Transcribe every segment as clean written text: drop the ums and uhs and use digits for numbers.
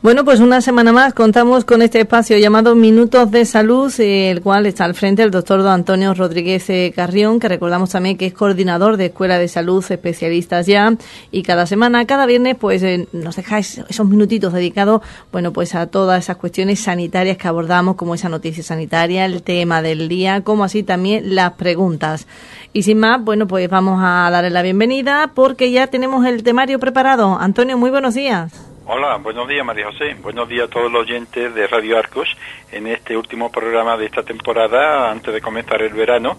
Bueno, pues una semana más contamos con este espacio llamado Minutos de Salud, el cual está al frente el doctor don Antonio Rodríguez Carrión, que recordamos también que es coordinador de Escuela de Salud Especialistas Ya, y cada semana, cada viernes, pues nos dejáis esos minutitos dedicados, bueno, pues a todas esas cuestiones sanitarias que abordamos, como esa noticia sanitaria, el tema del día, como así también las preguntas. Y sin más, bueno, pues vamos a darle la bienvenida porque ya tenemos el temario preparado. Antonio, muy buenos días. Hola, buenos días María José, buenos días a todos los oyentes de Radio Arcos en este último programa de esta temporada antes de comenzar el verano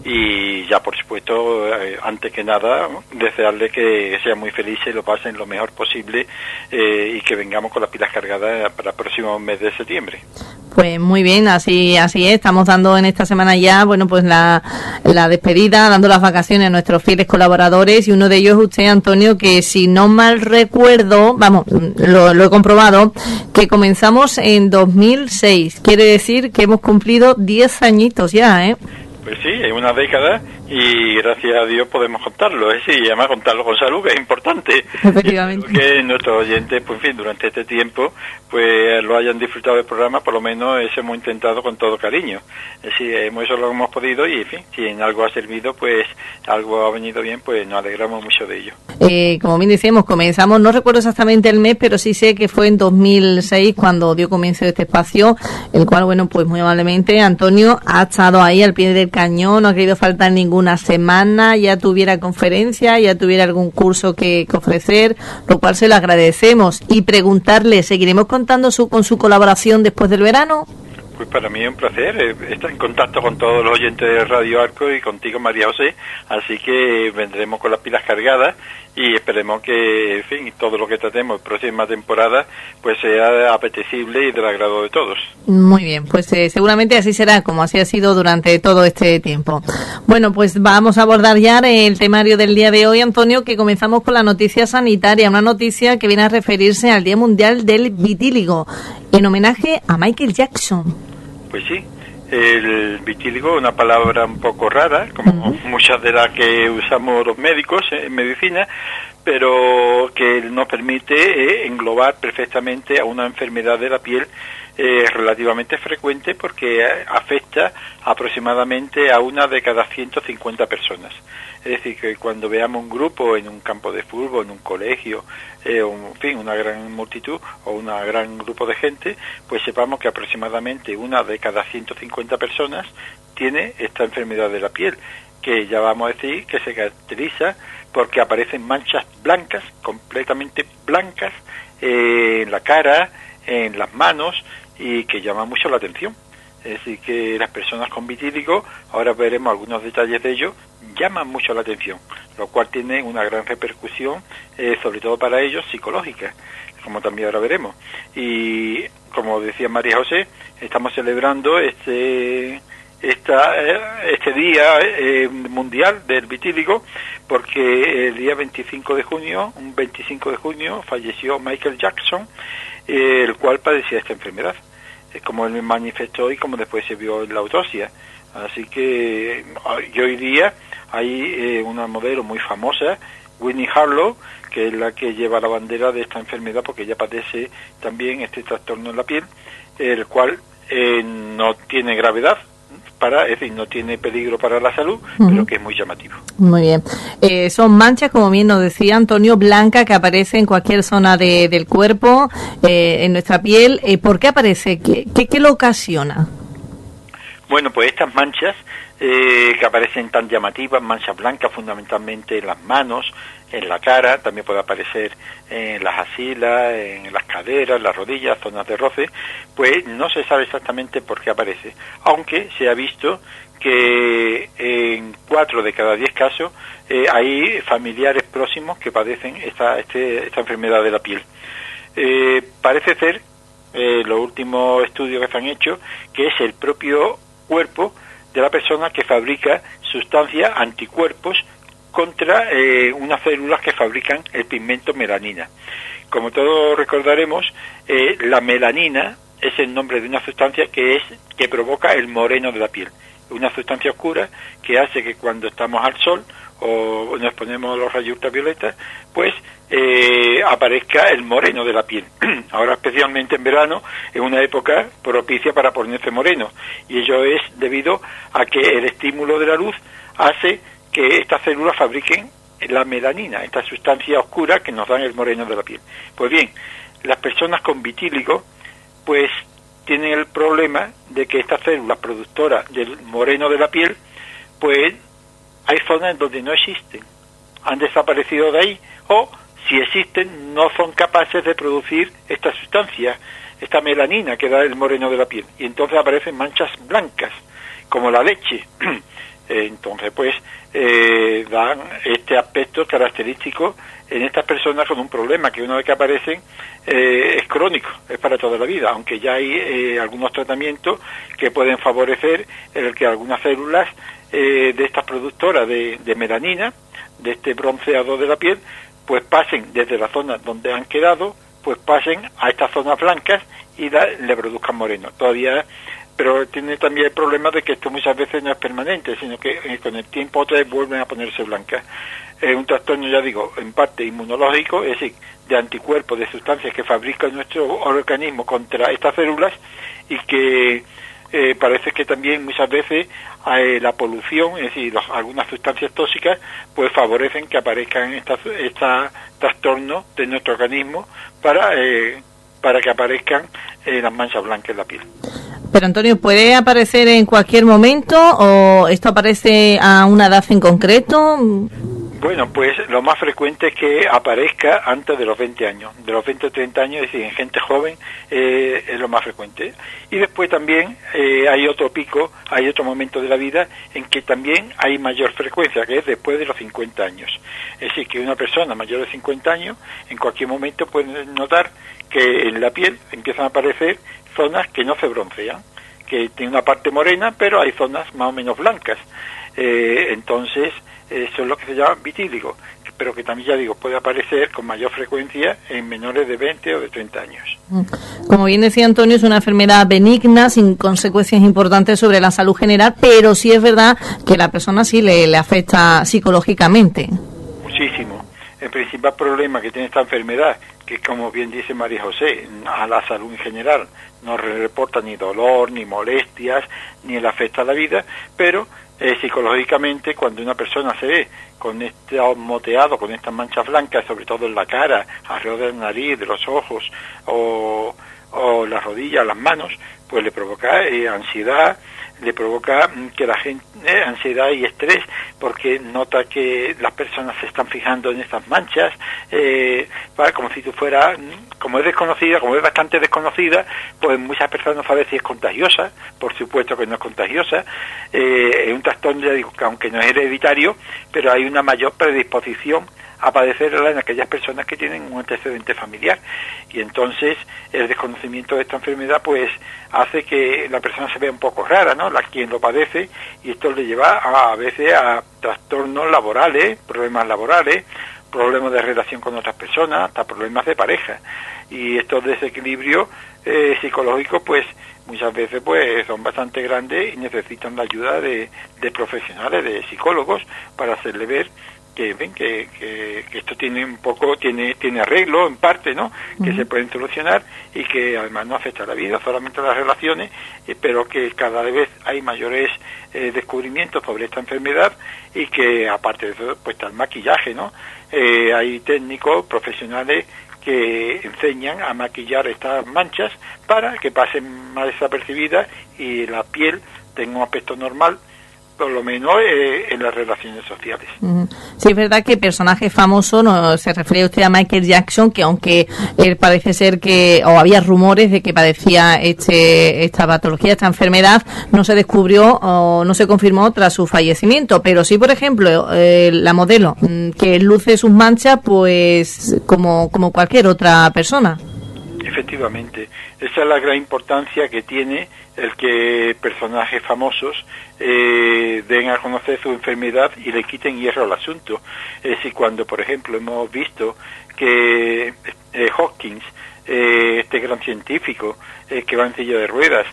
y ya por supuesto, antes que nada, desearle que sean muy felices y lo pasen lo mejor posible y que vengamos con las pilas cargadas para el próximo mes de septiembre. Pues muy bien, así es, estamos dando en esta semana ya, bueno, pues la despedida, dando las vacaciones a nuestros fieles colaboradores y uno de ellos es usted, Antonio, que si no mal recuerdo, vamos, lo he comprobado, que comenzamos en 2006, quiere decir que hemos cumplido 10 añitos ya, ¿eh? Pues sí, es una década y gracias a Dios podemos contarlo, y además contarlo con salud, que es importante. Efectivamente. Que nuestros oyentes, pues en fin, durante este tiempo, pues lo hayan disfrutado del programa, por lo menos eso hemos intentado con todo cariño. Es decir, eso lo hemos podido y, en fin, si en algo ha servido, pues algo ha venido bien, pues nos alegramos mucho de ello. Como bien decíamos, comenzamos, no recuerdo exactamente el mes, pero sí sé que fue en 2006 cuando dio comienzo este espacio, el cual, bueno, pues muy amablemente Antonio ha estado ahí al pie del cañón, no ha querido faltar ninguna semana, ya tuviera conferencia, ya tuviera algún curso que ofrecer, lo cual se lo agradecemos. Y preguntarle, ¿seguiremos contando con su colaboración después del verano? Pues para mí es un placer estar en contacto con todos los oyentes de Radio Arco y contigo, María José, así que vendremos con las pilas cargadas y esperemos que, en fin, todo lo que tratemos próxima temporada pues sea apetecible y del agrado de todos. Muy bien, pues seguramente así será, como así ha sido durante todo este tiempo. Bueno, pues vamos a abordar ya el temario del día de hoy, Antonio, que comenzamos con la noticia sanitaria, una noticia que viene a referirse al Día Mundial del Vitíligo, en homenaje a Michael Jackson. Pues sí, el vitíligo es una palabra un poco rara, como muchas de las que usamos los médicos en medicina, pero que nos permite englobar perfectamente a una enfermedad de la piel relativamente frecuente porque afecta aproximadamente a una de cada 150 personas. Es decir, que cuando veamos un grupo en un campo de fútbol, en un colegio, en fin, una gran multitud o un gran grupo de gente, pues sepamos que aproximadamente una de cada 150 personas tiene esta enfermedad de la piel, que ya vamos a decir que se caracteriza porque aparecen manchas blancas, completamente blancas, en la cara, en las manos, y que llama mucho la atención. Es decir, que las personas con vitíligo, ahora veremos algunos detalles de ello, llaman mucho la atención, lo cual tiene una gran repercusión, sobre todo para ellos, psicológica, como también ahora veremos. Y como decía María José, estamos celebrando este día mundial del vitíligo porque el día 25 de junio falleció Michael Jackson, el cual padecía esta enfermedad, como él me manifestó y como después se vio en la autopsia. Así que hoy día hay una modelo muy famosa, Winnie Harlow, que es la que lleva la bandera de esta enfermedad porque ella padece también este trastorno en la piel, el cual no tiene gravedad, es decir, no tiene peligro para la salud, pero que es muy llamativo. Muy bien. Son manchas, como bien nos decía Antonio, blancas que aparecen en cualquier zona del cuerpo, en nuestra piel. ¿Por qué aparece? ¿Qué lo ocasiona? Bueno, pues estas manchas que aparecen tan llamativas, manchas blancas fundamentalmente en las manos, en la cara, también puede aparecer en las axilas, en las caderas, las rodillas, zonas de roce, pues no se sabe exactamente por qué aparece, aunque se ha visto que en 4 de cada 10 casos hay familiares próximos que padecen esta enfermedad de la piel. Parece ser, los últimos estudios que se han hecho, que es el propio cuerpo de la persona que fabrica sustancias, anticuerpos, contra unas células que fabrican el pigmento melanina. Como todos recordaremos, la melanina es el nombre de una sustancia que provoca el moreno de la piel. Una sustancia oscura que hace que cuando estamos al sol o nos exponemos a los rayos ultravioletas, pues aparezca el moreno de la piel. Ahora, especialmente en verano, es una época propicia para ponerse moreno, y ello es debido a que el estímulo de la luz hace que estas células fabriquen la melanina, esta sustancia oscura que nos da el moreno de la piel. Pues bien, las personas con vitíligo pues tienen el problema de que estas células productoras del moreno de la piel, pues hay zonas en donde no existen, han desaparecido de ahí, o si existen no son capaces de producir esta sustancia, esta melanina que da el moreno de la piel, y entonces aparecen manchas blancas como la leche. Entonces pues dan este aspecto característico en estas personas con un problema que una vez que aparecen es crónico, es para toda la vida, aunque ya hay algunos tratamientos que pueden favorecer el que algunas células de estas productoras de melanina, de este bronceado de la piel, pues pasen desde la zona donde han quedado, pues pasen a estas zonas blancas y le produzcan moreno. Todavía, pero tiene también el problema de que esto muchas veces no es permanente, sino que con el tiempo otra vez vuelven a ponerse blancas. Es un trastorno, ya digo, en parte inmunológico, es decir, de anticuerpos, de sustancias que fabrica nuestro organismo contra estas células, y que parece que también muchas veces la polución, es decir, algunas sustancias tóxicas, pues favorecen que aparezcan estos trastornos de nuestro organismo para que aparezcan las manchas blancas en la piel. Pero Antonio, ¿puede aparecer en cualquier momento o esto aparece a una edad en concreto? Bueno, pues lo más frecuente es que aparezca antes de los 20 años. De los 20 o 30 años, es decir, en gente joven es lo más frecuente. Y después también hay otro pico, hay otro momento de la vida en que también hay mayor frecuencia, que es después de los 50 años. Es decir, que una persona mayor de 50 años en cualquier momento puede notar que en la piel empiezan a aparecer zonas que no se broncean, que tiene una parte morena, pero hay zonas más o menos blancas. Entonces, eso es lo que se llama vitíligo, pero que también, ya digo, puede aparecer con mayor frecuencia en menores de 20 o de 30 años. Como bien decía Antonio, es una enfermedad benigna, sin consecuencias importantes sobre la salud general, pero sí es verdad que la persona sí le afecta psicológicamente. Muchísimo. El principal problema que tiene esta enfermedad, que como bien dice María José, a la salud en general no reporta ni dolor, ni molestias, ni le afecta a la vida, pero psicológicamente, cuando una persona se ve con este moteado, con estas manchas blancas, sobre todo en la cara, alrededor de la nariz, de los ojos, o las rodillas, las manos, pues le provoca ansiedad, le provoca que la gente, ansiedad y estrés, porque nota que las personas se están fijando en estas manchas, como si tú fuera, como es desconocida, como es bastante desconocida, pues muchas personas no saben si es contagiosa. Por supuesto que no es contagiosa, es un trastorno, ya digo, que aunque no es hereditario, pero hay una mayor predisposición a padecerla en aquellas personas que tienen un antecedente familiar, y entonces el desconocimiento de esta enfermedad pues hace que la persona se vea un poco rara, ¿no? Quien lo padece, y esto le lleva a veces a trastornos laborales, problemas de relación con otras personas, hasta problemas de pareja, y estos desequilibrios psicológicos pues muchas veces pues son bastante grandes y necesitan la ayuda de profesionales, de psicólogos, para hacerle ver que ven que esto tiene un poco, tiene arreglo en parte, ¿no? Que se pueden solucionar y que además no afecta a la vida, solamente a las relaciones, pero que cada vez hay mayores descubrimientos sobre esta enfermedad, y que aparte de eso pues está el maquillaje, ¿no? Hay técnicos profesionales que enseñan a maquillar estas manchas para que pasen más desapercibidas y la piel tenga un aspecto normal, por lo menos en las relaciones sociales. Sí, es verdad que personaje famoso, no se refiere usted a Michael Jackson, que aunque él parece ser que, o había rumores de que padecía esta patología, esta enfermedad, no se descubrió o no se confirmó tras su fallecimiento, pero sí, por ejemplo, la modelo, que luce sus manchas pues como cualquier otra persona. Efectivamente, esa es la gran importancia que tiene el que personajes famosos den a conocer su enfermedad y le quiten hierro al asunto. Es decir, cuando, por ejemplo, hemos visto que Hopkins, este gran científico que va en silla de ruedas,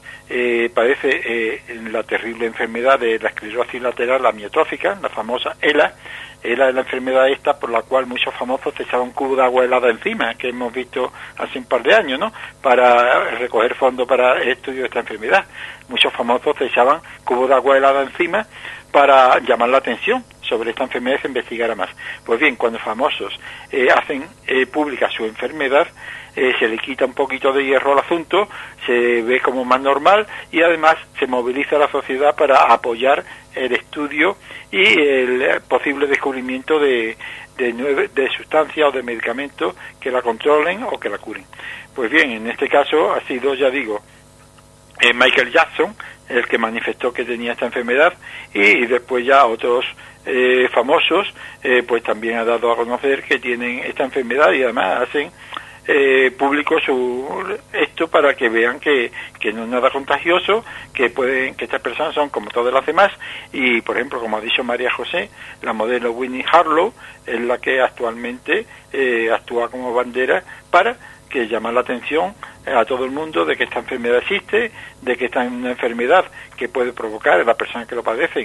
padece la terrible enfermedad de la esclerosis lateral amiotrófica, la famosa ELA. ELA es la enfermedad esta por la cual muchos famosos se echaban un cubo de agua helada encima, que hemos visto hace un par de años, ¿no?, para recoger fondos para el estudio de esta enfermedad. Muchos famosos se echaban cubos de agua helada encima para llamar la atención sobre esta enfermedad y se investigara más. Pues bien, cuando famosos hacen pública su enfermedad, se le quita un poquito de hierro al asunto, se ve como más normal y además se moviliza la sociedad para apoyar el estudio y el posible descubrimiento de sustancias o de medicamentos que la controlen o que la curen. Pues bien, en este caso ha sido, ya digo, Michael Jackson el que manifestó que tenía esta enfermedad y después ya otros famosos pues también ha dado a conocer que tienen esta enfermedad y además hacen público esto para que vean que no es nada contagioso, que estas personas son como todas las demás. Y por ejemplo, como ha dicho María José, la modelo Winnie Harlow es la que actualmente actúa como bandera para que llama la atención a todo el mundo de que esta enfermedad existe, de que esta es una enfermedad que puede provocar a las personas que lo padecen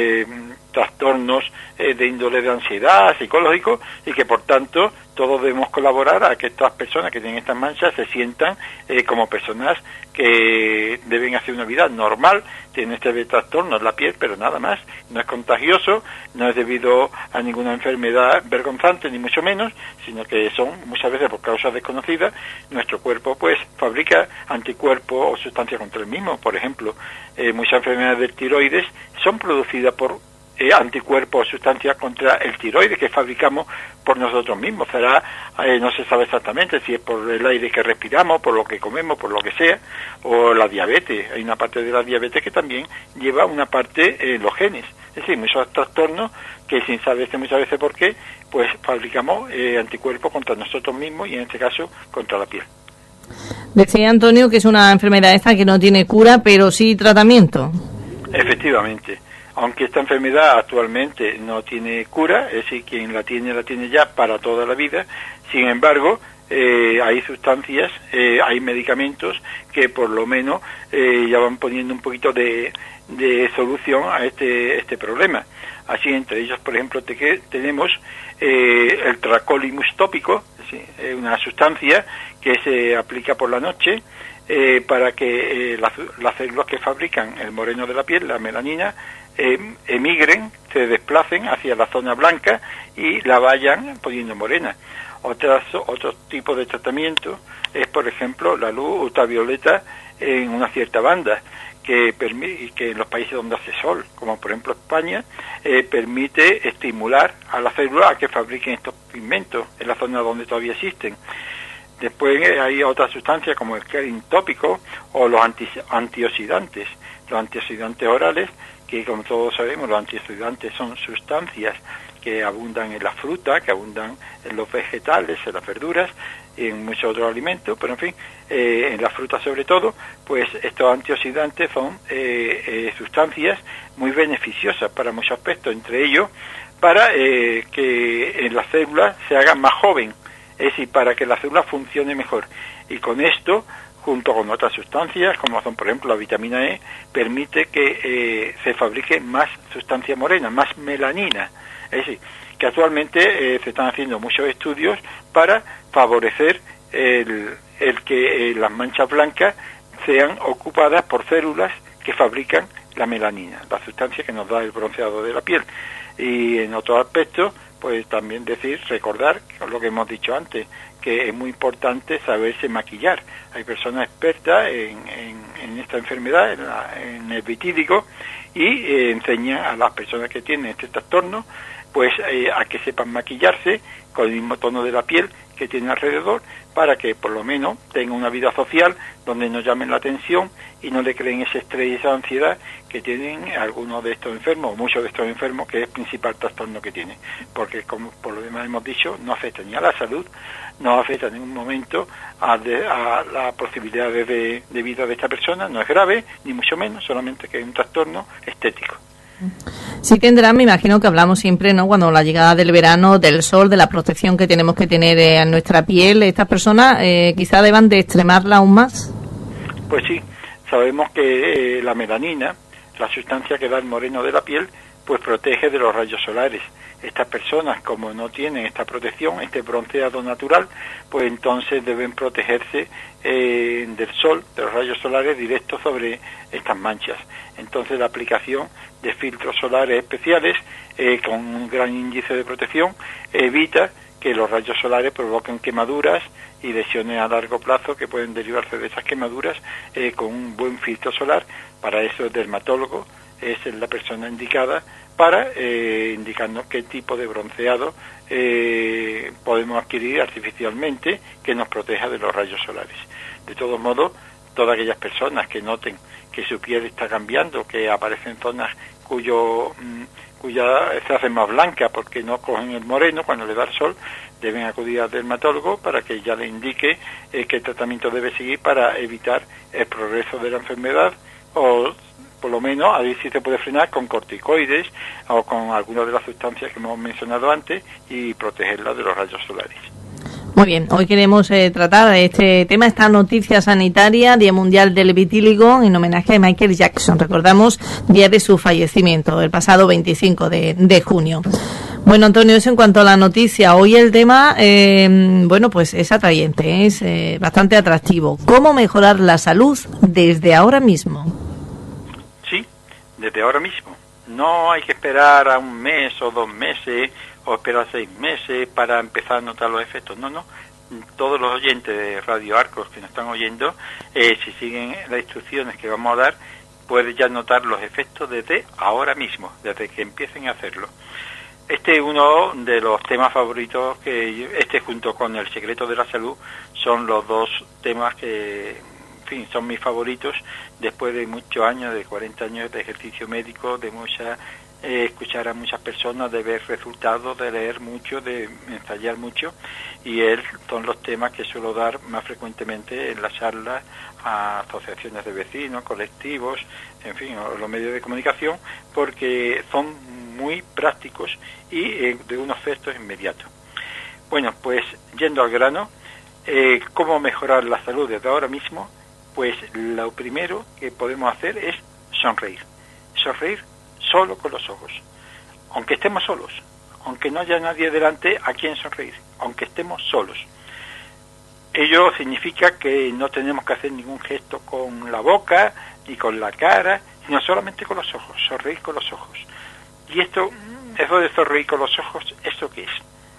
trastornos de índole de ansiedad, psicológico, y que por tanto todos debemos colaborar a que estas personas que tienen estas manchas se sientan como personas que deben hacer una vida normal. Tienen este trastorno en la piel, pero nada más, no es contagioso, no es debido a ninguna enfermedad vergonzante, ni mucho menos, sino que son muchas veces por causas desconocidas. Nuestro cuerpo pues fabrica anticuerpos o sustancias contra el mismo. Por ejemplo, muchas enfermedades del tiroides son producidas por anticuerpos o sustancias contra el tiroides que fabricamos por nosotros mismos. Será, no se sabe exactamente si es por el aire que respiramos, por lo que comemos, por lo que sea, o la diabetes. Hay una parte de la diabetes que también lleva una parte en los genes. Es decir, muchos trastornos que sin saberse muchas veces por qué, pues fabricamos anticuerpos contra nosotros mismos y en este caso contra la piel. Decía Antonio que es una enfermedad esta que no tiene cura, pero sí tratamiento. Efectivamente. Aunque esta enfermedad actualmente no tiene cura, es decir, quien la tiene ya para toda la vida. Sin embargo, hay sustancias, hay medicamentos que por lo menos ya van poniendo un poquito de solución a este problema. Así, entre ellos, por ejemplo, tenemos el tracolimus tópico, es decir, una sustancia que se aplica por la noche para que las células que fabrican el moreno de la piel, la melanina, emigren, se desplacen hacia la zona blanca y la vayan poniendo morena. Otro tipo de tratamiento es, por ejemplo, la luz ultravioleta en una cierta banda, que en los países donde hace sol, como por ejemplo España, permite estimular a las células a que fabriquen estos pigmentos en la zona donde todavía existen. Después hay otras sustancias como el Kerin tópico o los antioxidantes. Los antioxidantes orales, que como todos sabemos, los antioxidantes son sustancias que abundan en la fruta, que abundan en los vegetales, en las verduras y en muchos otros alimentos, pero en fin, en las frutas sobre todo, pues estos antioxidantes son sustancias muy beneficiosas para muchos aspectos, entre ellos para que en las células se hagan más joven, es decir, para que la célula funcione mejor. Y con esto, junto con otras sustancias, como son por ejemplo la vitamina E, permite que se fabrique más sustancia morena, más melanina. Es decir, que actualmente se están haciendo muchos estudios para favorecer el que las manchas blancas sean ocupadas por células que fabrican la melanina, la sustancia que nos da el bronceado de la piel. Y en otro aspecto, pues también recordar lo que hemos dicho antes, que es muy importante saberse maquillar. Hay personas expertas en esta enfermedad, en el vitíligo, y enseñan a las personas que tienen este trastorno, pues a que sepan maquillarse con el mismo tono de la piel que tiene alrededor, para que por lo menos tenga una vida social donde no llamen la atención y no le creen ese estrés y esa ansiedad que tienen algunos de estos enfermos, o muchos de estos enfermos, que es el principal trastorno que tienen, porque como por lo demás hemos dicho, no afecta ni a la salud, no afecta en ningún momento a la posibilidad de vida de esta persona, no es grave, ni mucho menos, solamente que es un trastorno estético. Sí tendrán, me imagino que hablamos siempre, ¿no?, cuando la llegada del verano, del sol, de la protección que tenemos que tener en nuestra piel. ¿Estas personas quizá deban de extremarla aún más? Pues sí, sabemos que la melanina, la sustancia que da el moreno de la piel, pues protege de los rayos solares. Estas personas, como no tienen esta protección, este bronceado natural, pues entonces deben protegerse del sol, de los rayos solares directos sobre estas manchas. Entonces la aplicación de filtros solares especiales con un gran índice de protección evita que los rayos solares provoquen quemaduras y lesiones a largo plazo que pueden derivarse de esas quemaduras con un buen filtro solar. Para eso el dermatólogo es la persona indicada para indicarnos qué tipo de bronceado podemos adquirir artificialmente que nos proteja de los rayos solares. De todos modos, todas aquellas personas que noten que su piel está cambiando, que aparecen zonas cuya se hace más blanca porque no cogen el moreno cuando le da el sol, deben acudir al dermatólogo para que ya le indique qué tratamiento debe seguir para evitar el progreso de la enfermedad, o por lo menos a ver si se puede frenar con corticoides o con alguna de las sustancias que hemos mencionado antes y protegerla de los rayos solares. Muy bien, hoy queremos tratar este tema, esta noticia sanitaria, Día Mundial del Vitíligo, en homenaje a Michael Jackson. Recordamos día de su fallecimiento, el pasado 25 de junio. Bueno, Antonio, eso en cuanto a la noticia. Hoy el tema, bueno, pues es atrayente, es bastante atractivo. ¿Cómo mejorar la salud desde ahora mismo? Sí, desde ahora mismo. No hay que esperar a un mes o 2 meses o esperar 6 meses para empezar a notar los efectos. No. Todos los oyentes de Radio Arcos que nos están oyendo, si siguen las instrucciones que vamos a dar, pueden ya notar los efectos desde ahora mismo, desde que empiecen a hacerlo. Este es uno de los temas favoritos junto con el secreto de la salud, son los dos temas que, en fin, son mis favoritos después de muchos años, de 40 años de ejercicio médico, de escuchar a muchas personas, de ver resultados, de leer mucho, de ensayar mucho, y son los temas que suelo dar más frecuentemente en las charlas a asociaciones de vecinos, colectivos, en fin, o los medios de comunicación, porque son muy prácticos y de unos efectos inmediatos. Bueno, pues yendo al grano, ¿cómo mejorar la salud desde ahora mismo? Pues lo primero que podemos hacer es sonreír solo con los ojos, aunque estemos solos, aunque no haya nadie delante a quien sonreír, aunque estemos solos. Ello significa que no tenemos que hacer ningún gesto con la boca ni con la cara, sino solamente con los ojos, sonreír con los ojos. Y eso de sonreír con los ojos, ¿esto qué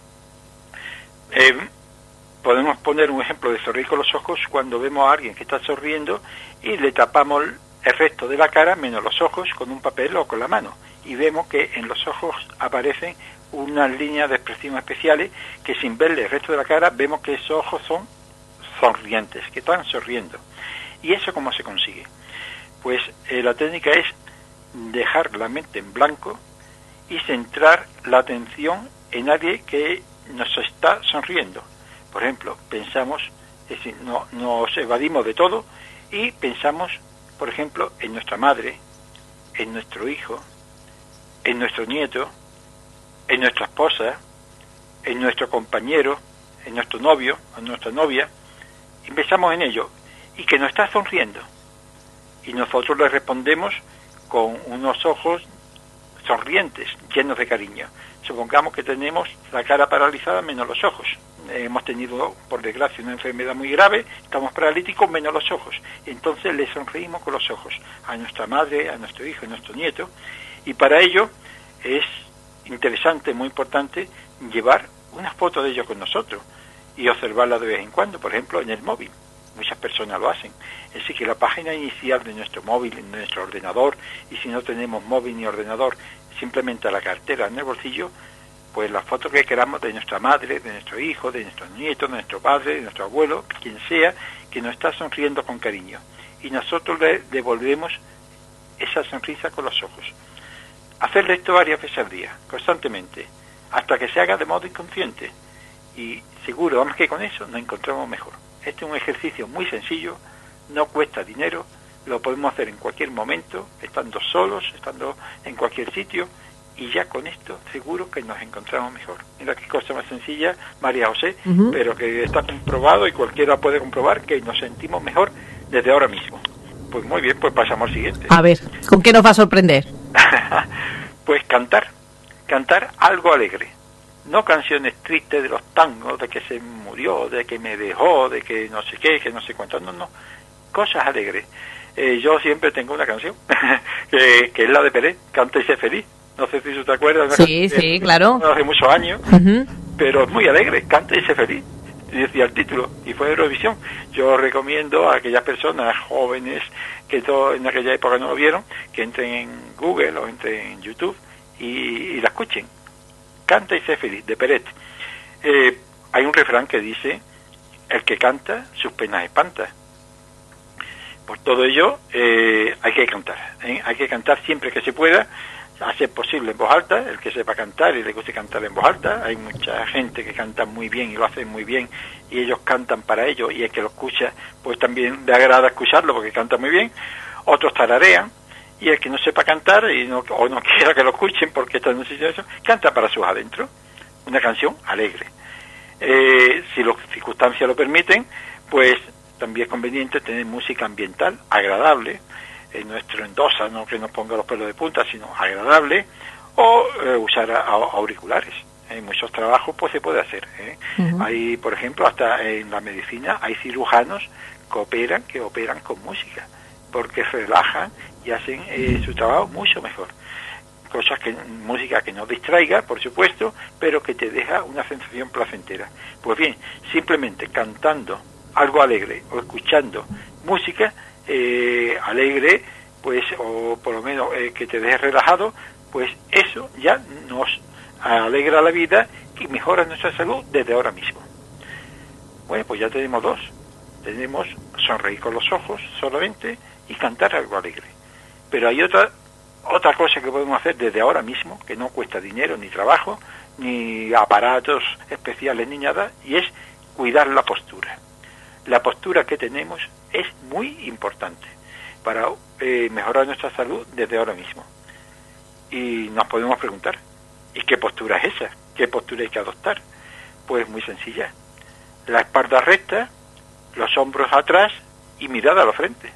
es? Podemos poner un ejemplo de sonreír con los ojos cuando vemos a alguien que está sonriendo y le tapamos el resto de la cara, menos los ojos, con un papel o con la mano. Y vemos que en los ojos aparecen unas líneas de expresión especiales que sin verle el resto de la cara vemos que esos ojos son sonrientes, que están sonriendo. ¿Y eso cómo se consigue? Pues la técnica es dejar la mente en blanco y centrar la atención en alguien que nos está sonriendo. Por ejemplo, pensamos, es decir, nos evadimos de todo y pensamos, por ejemplo, en nuestra madre, en nuestro hijo, en nuestro nieto, en nuestra esposa, en nuestro compañero, en nuestro novio, en nuestra novia, y pensamos en ello, y que nos está sonriendo. Y nosotros le respondemos con unos ojos sonrientes, llenos de cariño. Supongamos que tenemos la cara paralizada menos los ojos. Hemos tenido, por desgracia, una enfermedad muy grave, estamos paralíticos menos los ojos. Entonces le sonreímos con los ojos a nuestra madre, a nuestro hijo, a nuestro nieto. Y para ello es interesante, muy importante, llevar una foto de ellos con nosotros y observarla de vez en cuando, por ejemplo, en el móvil. Muchas personas lo hacen. Es decir, que la página inicial de nuestro móvil, en nuestro ordenador, y si no tenemos móvil ni ordenador, simplemente la cartera en el bolsillo, pues la foto que queramos de nuestra madre, de nuestro hijo, de nuestros nietos, de nuestro padre, de nuestro abuelo, quien sea, que nos está sonriendo con cariño. Y nosotros le devolvemos esa sonrisa con los ojos. Hacerle esto varias veces al día, constantemente, hasta que se haga de modo inconsciente. Y seguro, vamos, que con eso nos encontramos mejor. Este es un ejercicio muy sencillo, no cuesta dinero, lo podemos hacer en cualquier momento, estando solos, estando en cualquier sitio, y ya con esto seguro que nos encontramos mejor. Mira qué cosa más sencilla, María José, pero que está comprobado y cualquiera puede comprobar que nos sentimos mejor desde ahora mismo. Pues muy bien, pues pasamos al siguiente. A ver, ¿con qué nos va a sorprender? Pues cantar algo alegre. No canciones tristes de los tangos, de que se murió, de que me dejó, de que no sé qué, que no sé cuánto, no. Cosas alegres. Yo siempre tengo una canción, que es la de Pérez, Canta y sé feliz. No sé si tú te acuerdas. Sí, claro. Hace muchos años, pero es muy alegre, Canta y sé feliz. Y decía el título, y fue de Eurovisión. Yo recomiendo a aquellas personas jóvenes que en aquella época no lo vieron, que entren en Google o entren en YouTube y la escuchen. Canta y sé feliz, de Peret. Hay un refrán que dice: el que canta, sus penas espanta. Por todo ello, hay que cantar. Hay que cantar siempre que se pueda, a ser posible en voz alta. El que sepa cantar y le guste cantar en voz alta, hay mucha gente que canta muy bien y lo hace muy bien, y ellos cantan para ellos, y el que lo escucha pues también le agrada escucharlo porque canta muy bien. Otros tararean, y el que no sepa cantar o no quiera que lo escuchen porque está en un sitio de eso, canta para sus adentros una canción alegre. Si las circunstancias lo permiten, pues también es conveniente tener música ambiental agradable, no estruendosa, no que nos ponga los pelos de punta, sino agradable, o usar auriculares. En muchos trabajos pues se puede hacer. Hay, por ejemplo, hasta en la medicina hay cirujanos que operan con música, porque relajan y hacen su trabajo mucho mejor. Música que no distraiga, por supuesto, pero que te deja una sensación placentera. Pues bien, simplemente cantando algo alegre o escuchando música alegre, pues, o por lo menos que te deje relajado, pues eso ya nos alegra la vida y mejora nuestra salud desde ahora mismo. Bueno, pues ya tenemos dos. Tenemos sonreír con los ojos solamente y cantar algo alegre. Pero hay otra cosa que podemos hacer desde ahora mismo, que no cuesta dinero, ni trabajo, ni aparatos especiales, ni nada, y es cuidar la postura. La postura que tenemos es muy importante para mejorar nuestra salud desde ahora mismo. Y nos podemos preguntar, ¿y qué postura es esa? ¿Qué postura hay que adoptar? Pues muy sencilla. La espalda recta, los hombros atrás y mirada a la frente.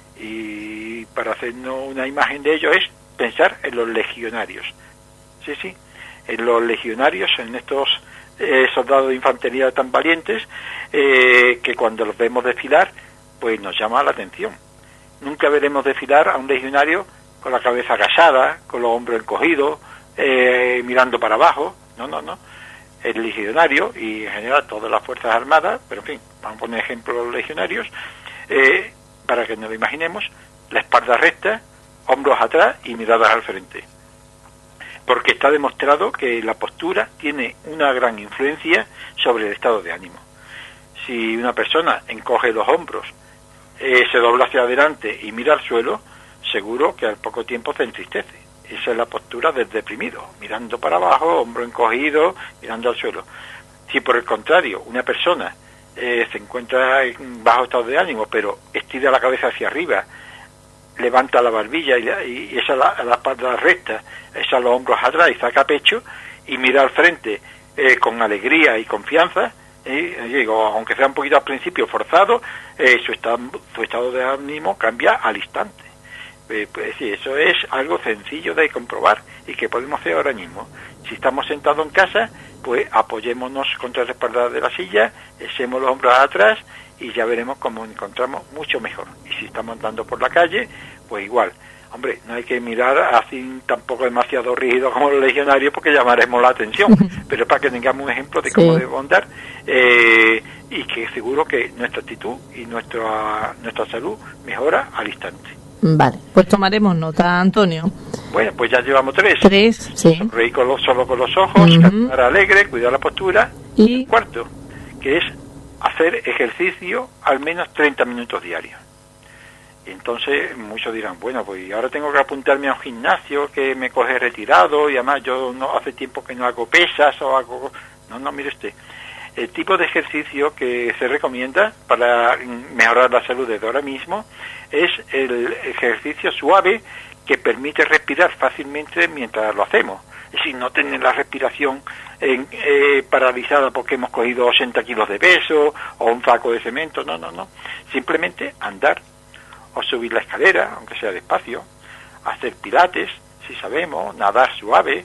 Y para hacernos una imagen de ello es pensar en los legionarios. Sí, en los legionarios, en estos soldados de infantería tan valientes, que cuando los vemos desfilar, pues nos llama la atención. Nunca veremos desfilar a un legionario con la cabeza agachada, con los hombros encogidos, mirando para abajo. No. El legionario, y en general todas las fuerzas armadas, pero en fin, vamos a poner ejemplo de los legionarios, para que nos lo imaginemos, la espalda recta, hombros atrás y miradas al frente. Porque está demostrado que la postura tiene una gran influencia sobre el estado de ánimo. Si una persona encoge los hombros, se dobla hacia adelante y mira al suelo, seguro que al poco tiempo se entristece. Esa es la postura del deprimido, mirando para abajo, hombro encogido, mirando al suelo. Si por el contrario, una persona se encuentra en bajo estado de ánimo, pero estira la cabeza hacia arriba, levanta la barbilla y esa la espalda recta, esa los hombros atrás y saca pecho y mira al frente con alegría y confianza, digo, aunque sea un poquito al principio forzado, su estado de ánimo cambia al instante. Pues sí, eso es algo sencillo de comprobar y que podemos hacer ahora mismo. Si estamos sentados en casa, pues apoyémonos contra la espalda de la silla, echemos los hombros atrás y ya veremos cómo encontramos mucho mejor. Y si estamos andando por la calle, pues igual. Hombre, no hay que mirar así tampoco demasiado rígido como los legionarios porque llamaremos la atención, pero para que tengamos un ejemplo de cómo debemos andar, y que seguro que nuestra actitud y nuestra salud mejora al instante. Vale, pues tomaremos nota, Antonio. Bueno, pues ya llevamos 3. 3, sí. Sonreír solo con los ojos, cantar alegre, cuidar la postura. Y el cuarto, que es hacer ejercicio al menos 30 minutos diarios. Y entonces muchos dirán, bueno, pues ahora tengo que apuntarme a un gimnasio que me coge retirado y además yo no hace tiempo que no hago pesas o hago... No, mire usted. El tipo de ejercicio que se recomienda para mejorar la salud desde ahora mismo es el ejercicio suave que permite respirar fácilmente mientras lo hacemos. Es decir, no tener la respiración paralizada porque hemos cogido 80 kilos de peso o un saco de cemento. No. Simplemente andar o subir la escalera, aunque sea despacio, hacer pilates, si sabemos, nadar suave,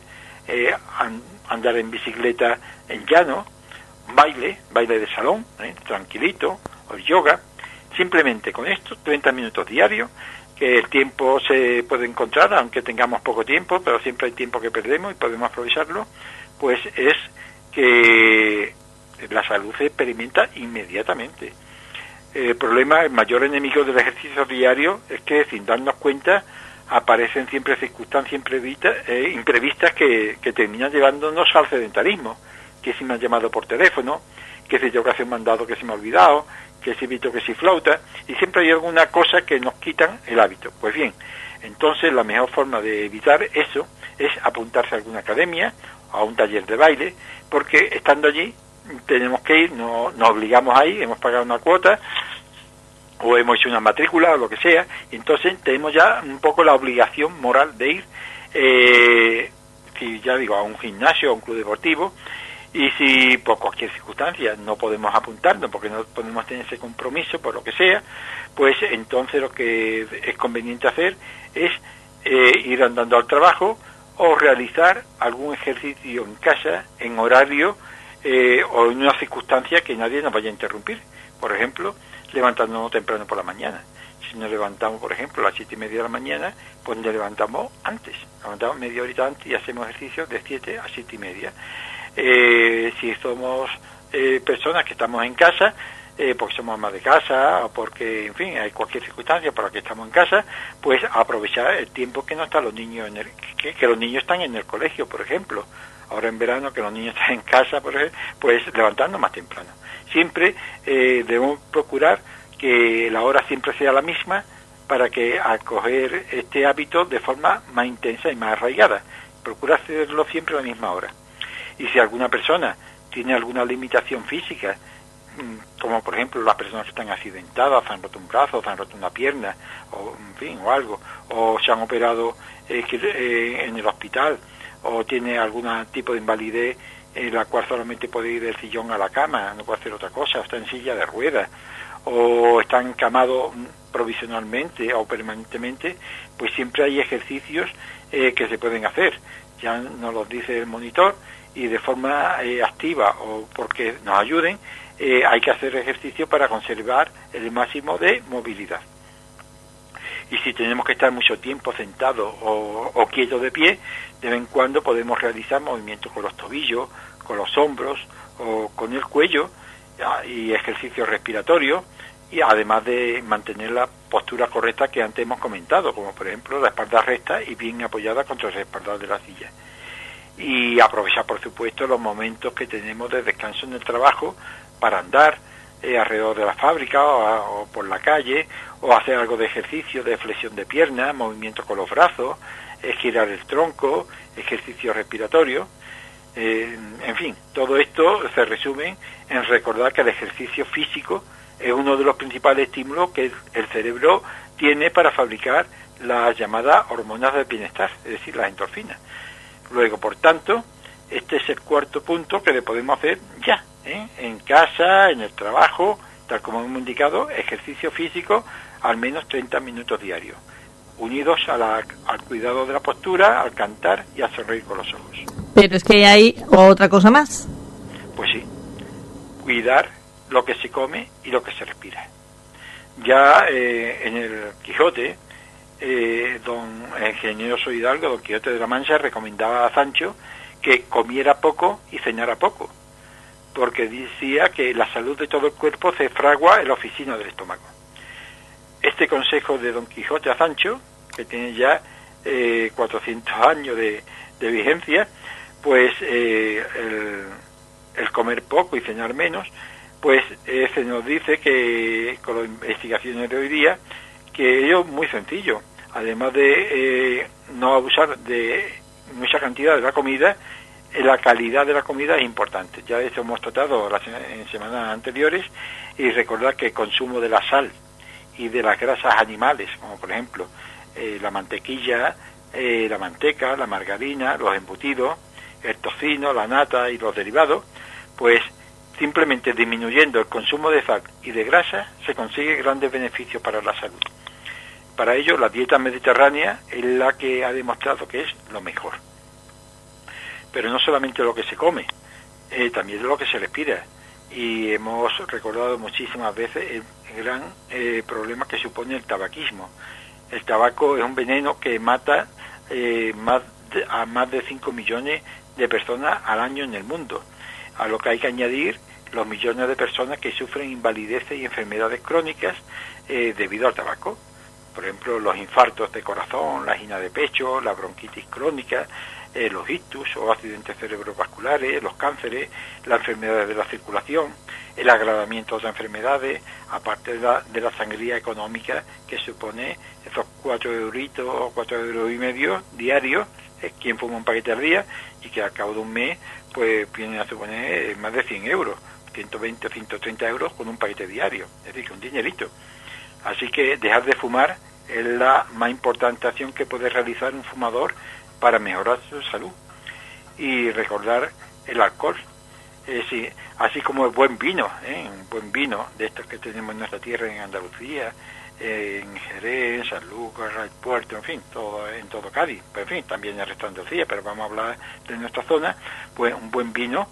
andar en bicicleta en llano, baile de salón, tranquilito, o yoga. Simplemente con esto, 30 minutos diarios, que el tiempo se puede encontrar, aunque tengamos poco tiempo, pero siempre hay tiempo que perdemos y podemos aprovecharlo, pues es que la salud se experimenta inmediatamente. El problema, el mayor enemigo del ejercicio diario es que sin darnos cuenta aparecen siempre circunstancias imprevistas que terminan llevándonos al sedentarismo, que si me han llamado por teléfono, que si yo que hacer un mandado que se me ha olvidado, que si visto que si flauta, y siempre hay alguna cosa que nos quitan el hábito. Pues bien, entonces la mejor forma de evitar eso es apuntarse a alguna academia, a un taller de baile, porque estando allí tenemos que ir, nos obligamos a ir, hemos pagado una cuota, o hemos hecho una matrícula, o lo que sea, y entonces tenemos ya un poco la obligación moral de ir, si ya digo, a un gimnasio, a un club deportivo, y si por cualquier circunstancia no podemos apuntarnos porque no podemos tener ese compromiso por lo que sea, pues entonces lo que es conveniente hacer es ir andando al trabajo o realizar algún ejercicio en casa en horario o en una circunstancia que nadie nos vaya a interrumpir. Por ejemplo, levantándonos temprano por la mañana. Si nos levantamos, por ejemplo, a las 7:30 de la mañana, pues nos levantamos antes. Levantamos media horita antes y hacemos ejercicios de 7 a 7:30. Si somos personas que estamos en casa, porque somos amas de casa o porque, en fin, hay cualquier circunstancia por la que estamos en casa, pues aprovechar el tiempo que no están los niños, que los niños están en el colegio, por ejemplo. Ahora en verano que los niños están en casa, por ejemplo, pues levantarnos más temprano. Siempre debemos procurar que la hora siempre sea la misma para que acoger este hábito de forma más intensa y más arraigada. Procura hacerlo siempre a la misma hora. Y si alguna persona tiene alguna limitación física, como por ejemplo las personas que están accidentadas, se han roto un brazo, se han roto una pierna, o en fin, o algo, o se han operado en el hospital, o tiene algún tipo de invalidez en la cual solamente puede ir del sillón a la cama, no puede hacer otra cosa, o está en silla de ruedas, o está encamado provisionalmente o permanentemente, pues siempre hay ejercicios que se pueden hacer. Ya nos los dice el monitor, y de forma activa o porque nos ayuden, hay que hacer ejercicio para conservar el máximo de movilidad. Y si tenemos que estar mucho tiempo sentados o quietos de pie, de vez en cuando podemos realizar movimientos con los tobillos, con los hombros o con el cuello, y ejercicios respiratorios, y además de mantener la postura correcta que antes hemos comentado, como por ejemplo la espalda recta y bien apoyada contra el respaldar de la silla. Y aprovechar, por supuesto, los momentos que tenemos de descanso en el trabajo para andar alrededor de la fábrica o por la calle, o hacer algo de ejercicio de flexión de piernas, movimiento con los brazos, girar el tronco, ejercicio respiratorio. En fin, todo esto se resume en recordar que el ejercicio físico es uno de los principales estímulos que el cerebro tiene para fabricar las llamadas hormonas del bienestar, es decir, las endorfinas. Luego, por tanto, este es el cuarto punto que le podemos hacer ya, en casa, en el trabajo, tal como hemos indicado, ejercicio físico al menos 30 minutos diarios, unidos al cuidado de la postura, al cantar y a sonreír con los ojos. Pero es que hay otra cosa más. Pues sí, cuidar lo que se come y lo que se respira. Ya en el Quijote, don Ingenioso Hidalgo, don Quijote de la Mancha, recomendaba a Sancho que comiera poco y cenara poco, porque decía que la salud de todo el cuerpo se fragua en la oficina del estómago. Es este consejo de Don Quijote a Sancho, que tiene ya 400 años de vigencia, pues el comer poco y cenar menos, pues se nos dice que con las investigaciones de hoy día, que ello es muy sencillo. Además de no abusar de mucha cantidad de la comida, la calidad de la comida es importante. Ya eso hemos tratado en semanas anteriores, y recordar que el consumo de la sal y de las grasas animales, como por ejemplo la mantequilla, la manteca, la margarina, los embutidos, el tocino, la nata y los derivados, pues simplemente disminuyendo el consumo de sal y de grasa se consigue grandes beneficios para la salud. Para ello, la dieta mediterránea es la que ha demostrado que es lo mejor. Pero no solamente lo que se come, también lo que se respira. Y hemos recordado muchísimas veces el gran problema que supone el tabaquismo. El tabaco es un veneno que mata a más de 5 millones de personas al año en el mundo, a lo que hay que añadir los millones de personas que sufren invalideces y enfermedades crónicas debido al tabaco. Por ejemplo, los infartos de corazón, la angina de pecho, la bronquitis crónica, los ictus o accidentes cerebrovasculares, los cánceres, las enfermedades de la circulación, el agravamiento de otras enfermedades, aparte de la sangría económica que supone esos 4 euritos o 4,5 € diarios, quien fuma un paquete al día, y que al cabo de un mes pues viene a suponer más de 100 euros, 120 o 130 euros con un paquete diario, es decir, que un dinerito. Así que dejar de fumar es la más importante acción que puede realizar un fumador para mejorar su salud. Y recordar el alcohol, así como el buen vino, un buen vino de estos que tenemos en nuestra tierra, en Andalucía, en Jerez, en Sanlúcar, el Puerto, en fin, en todo Cádiz, pero en fin, también en el resto de Andalucía, pero vamos a hablar de nuestra zona. Pues un buen vino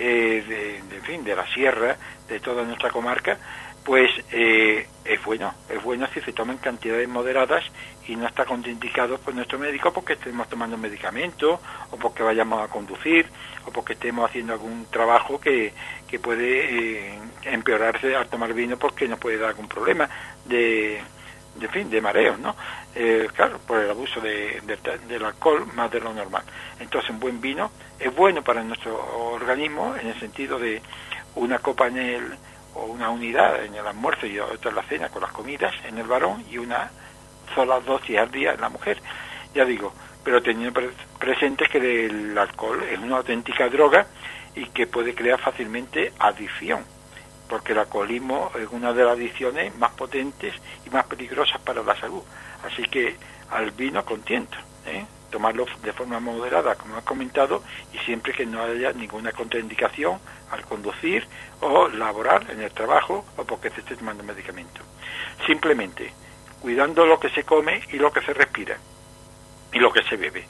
de la sierra, de toda nuestra comarca, pues es bueno si se toma en cantidades moderadas y no está contraindicado por nuestro médico porque estemos tomando medicamentos, o porque vayamos a conducir, o porque estemos haciendo algún trabajo que puede empeorarse al tomar vino, porque nos puede dar algún problema de mareos, ¿no? Claro, por el abuso del alcohol más de lo normal. Entonces un buen vino es bueno para nuestro organismo, en el sentido de una copa o una unidad en el almuerzo y otra en la cena con las comidas en el varón, y una sola dosis al día en la mujer. Ya digo, pero teniendo presente que el alcohol es una auténtica droga y que puede crear fácilmente adicción, porque el alcoholismo es una de las adicciones más potentes y más peligrosas para la salud. Así que al vino contento, tomarlo de forma moderada, como he comentado, y siempre que no haya ninguna contraindicación al conducir o laborar en el trabajo, o porque se esté tomando medicamentos. Simplemente cuidando lo que se come y lo que se respira y lo que se bebe,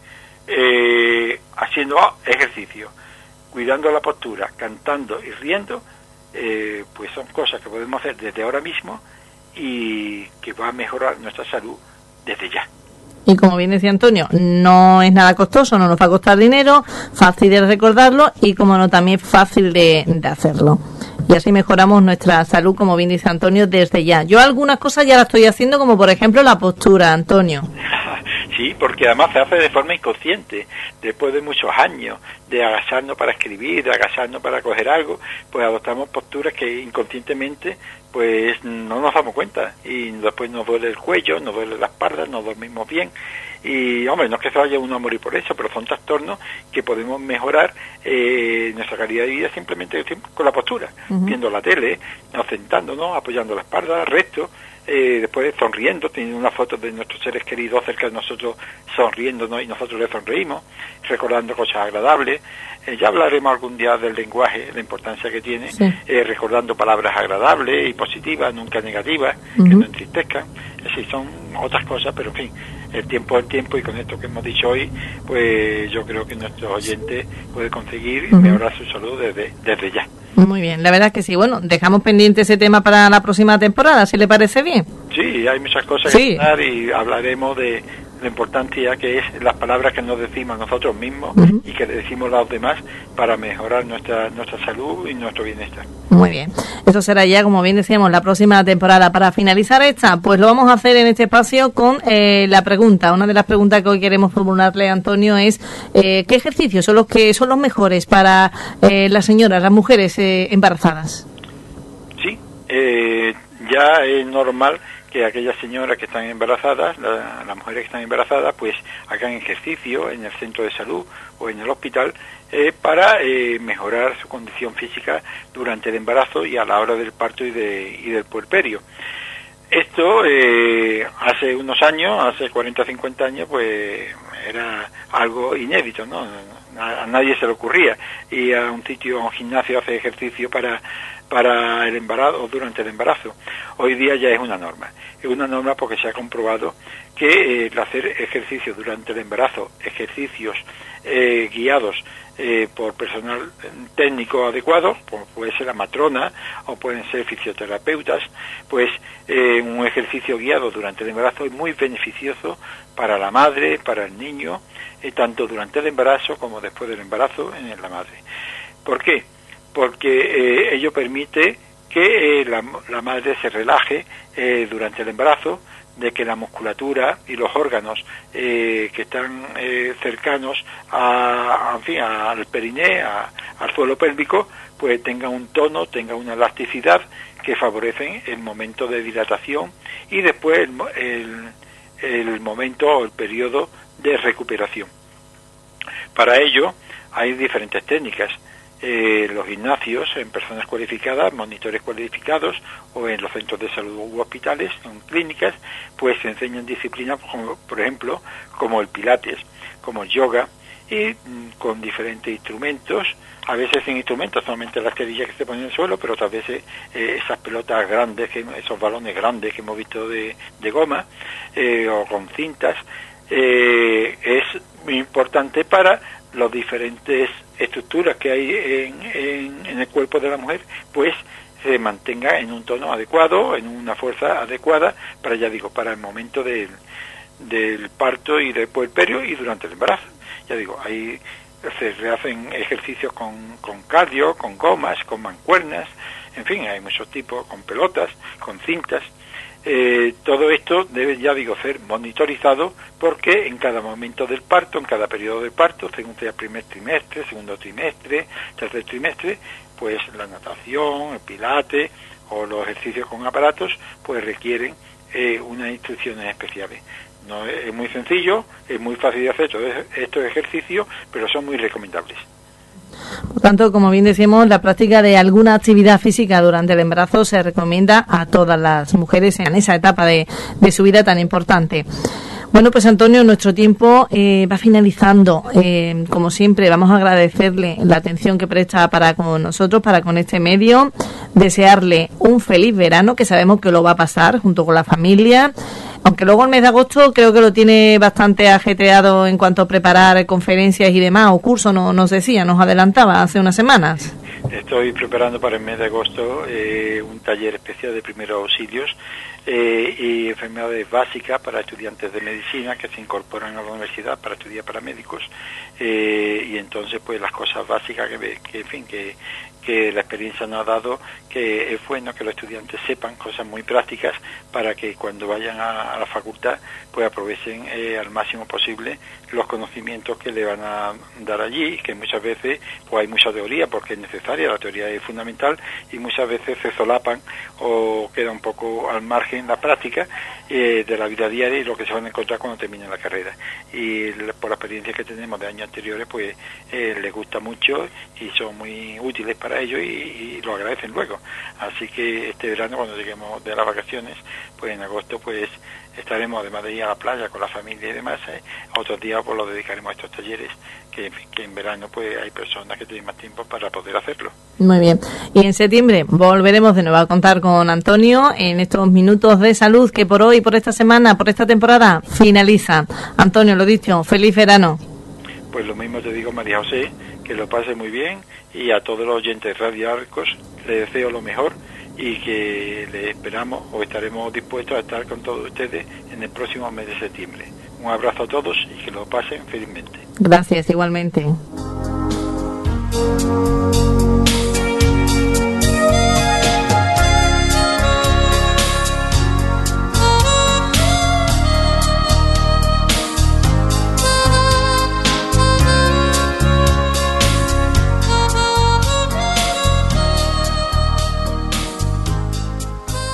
haciendo ejercicio, cuidando la postura, cantando y riendo, pues son cosas que podemos hacer desde ahora mismo y que va a mejorar nuestra salud desde ya. Y como bien decía Antonio, no es nada costoso, no nos va a costar dinero, fácil de recordarlo y, como no, también fácil de hacerlo. Y así mejoramos nuestra salud, como bien dice Antonio, desde ya. Yo algunas cosas ya las estoy haciendo, como por ejemplo la postura, Antonio. Sí, porque además se hace de forma inconsciente. Después de muchos años de agacharnos para escribir, de agacharnos para coger algo, pues adoptamos posturas que inconscientemente pues no nos damos cuenta, y después nos duele el cuello, nos duele la espalda, nos dormimos bien, y hombre, no es que se vaya uno a morir por eso, pero son trastornos que podemos mejorar nuestra calidad de vida simplemente con la postura, viendo la tele, sentándonos, apoyando la espalda, recto, después sonriendo, teniendo una foto de nuestros seres queridos cerca de nosotros, sonriéndonos y nosotros les sonreímos, recordando cosas agradables. Ya hablaremos algún día del lenguaje, la importancia que tiene, sí. Recordando palabras agradables y positivas, nunca negativas, que no entristezcan. Sí, son otras cosas, pero en fin, el tiempo es el tiempo, y con esto que hemos dicho hoy, pues yo creo que nuestros oyentes pueden conseguir mejorar su salud desde ya. Muy bien, la verdad es que sí. Bueno, dejamos pendiente ese tema para la próxima temporada, si le parece bien. Sí, hay muchas cosas que hablar, y hablaremos de la importancia que es las palabras que nos decimos nosotros mismos y que le decimos a los demás para mejorar nuestra salud y nuestro bienestar. Muy bien, eso será ya, como bien decíamos, la próxima temporada. Para finalizar esta, pues lo vamos a hacer en este espacio con la pregunta. Una de las preguntas que hoy queremos formularle a Antonio es ¿qué ejercicios son los mejores para las señoras, las mujeres embarazadas? Sí, ya es normal que aquellas señoras que están embarazadas, las mujeres que están embarazadas, pues hagan ejercicio en el centro de salud o en el hospital para mejorar su condición física durante el embarazo y a la hora del parto y del puerperio. Esto hace unos años, hace 40 o 50 años, pues era algo inédito, ¿no? A nadie se le ocurría ir a un sitio, a un gimnasio, a hacer ejercicio para el embarazo o durante el embarazo. Hoy día ya es una norma. Es una norma porque se ha comprobado que el hacer ejercicio durante el embarazo, ejercicios guiados por personal técnico adecuado, como puede ser la matrona o pueden ser fisioterapeutas, pues un ejercicio guiado durante el embarazo es muy beneficioso para la madre, para el niño, tanto durante el embarazo como después del embarazo en la madre. ¿Por qué? Porque ello permite que la madre se relaje durante el embarazo, de que la musculatura y los órganos que están cercanos al periné, al suelo pélvico, pues tengan un tono, tengan una elasticidad que favorecen el momento de dilatación y después el momento o el periodo de recuperación. Para ello hay diferentes técnicas. Los gimnasios, en personas cualificadas, monitores cualificados, o en los centros de salud u hospitales, en clínicas, pues se enseñan disciplinas, como, por ejemplo, como el pilates, como el yoga, y con diferentes instrumentos, a veces sin instrumentos, solamente las cerillas que se ponen en el suelo, pero otras veces esas pelotas grandes, esos balones grandes que hemos visto de goma, o con cintas, es muy importante para las diferentes estructuras que hay en el cuerpo de la mujer, pues se mantenga en un tono adecuado, en una fuerza adecuada para, ya digo, para el momento del parto y del puerperio y durante el embarazo. Ya digo, ahí se hacen ejercicios con cardio, con gomas, con mancuernas, en fin, hay muchos tipos, con pelotas, con cintas. Todo esto debe, ya digo, ser monitorizado porque en cada momento del parto, en cada periodo del parto, según sea primer trimestre, segundo trimestre, tercer trimestre, pues la natación, el pilates o los ejercicios con aparatos, pues requieren unas instrucciones especiales. No es muy sencillo, es muy fácil de hacer todos estos ejercicios, pero son muy recomendables. Por tanto, como bien decíamos, la práctica de alguna actividad física durante el embarazo se recomienda a todas las mujeres en esa etapa de su vida tan importante. Bueno, pues Antonio, nuestro tiempo va finalizando. Como siempre, vamos a agradecerle la atención que presta para con nosotros, para con este medio, desearle un feliz verano, que sabemos que lo va a pasar junto con la familia, aunque luego el mes de agosto creo que lo tiene bastante ajetreado en cuanto a preparar conferencias y demás, o cursos, nos decía, nos adelantaba hace unas semanas. Estoy preparando para el mes de agosto un taller especial de primeros auxilios y enfermedades básicas para estudiantes de medicina que se incorporan a la universidad para estudiar para médicos, y entonces pues las cosas básicas que la experiencia nos ha dado, que es bueno que los estudiantes sepan cosas muy prácticas para que cuando vayan a la facultad pues aprovechen al máximo posible los conocimientos que le van a dar allí, que muchas veces pues hay mucha teoría porque es necesaria, la teoría es fundamental, y muchas veces se solapan o queda un poco al margen la práctica de la vida diaria y lo que se van a encontrar cuando terminen la carrera. Y por la experiencia que tenemos de años anteriores, pues les gusta mucho y son muy útiles para ellos y lo agradecen luego. Así que este verano, cuando lleguemos de las vacaciones, pues en agosto, pues estaremos, además de ir a la playa con la familia y demás, otros días pues los dedicaremos a estos talleres que en verano pues hay personas que tienen más tiempo para poder hacerlo. Muy bien. Y en septiembre volveremos de nuevo a contar con Antonio en estos minutos de salud que por hoy, por esta semana, por esta temporada finaliza. Antonio, lo dicho, feliz verano. Pues lo mismo te digo, María José, que lo pase muy bien, y a todos los oyentes de Radio Arcos les deseo lo mejor y que les esperamos o estaremos dispuestos a estar con todos ustedes en el próximo mes de septiembre. Un abrazo a todos y que lo pasen felizmente. Gracias, igualmente.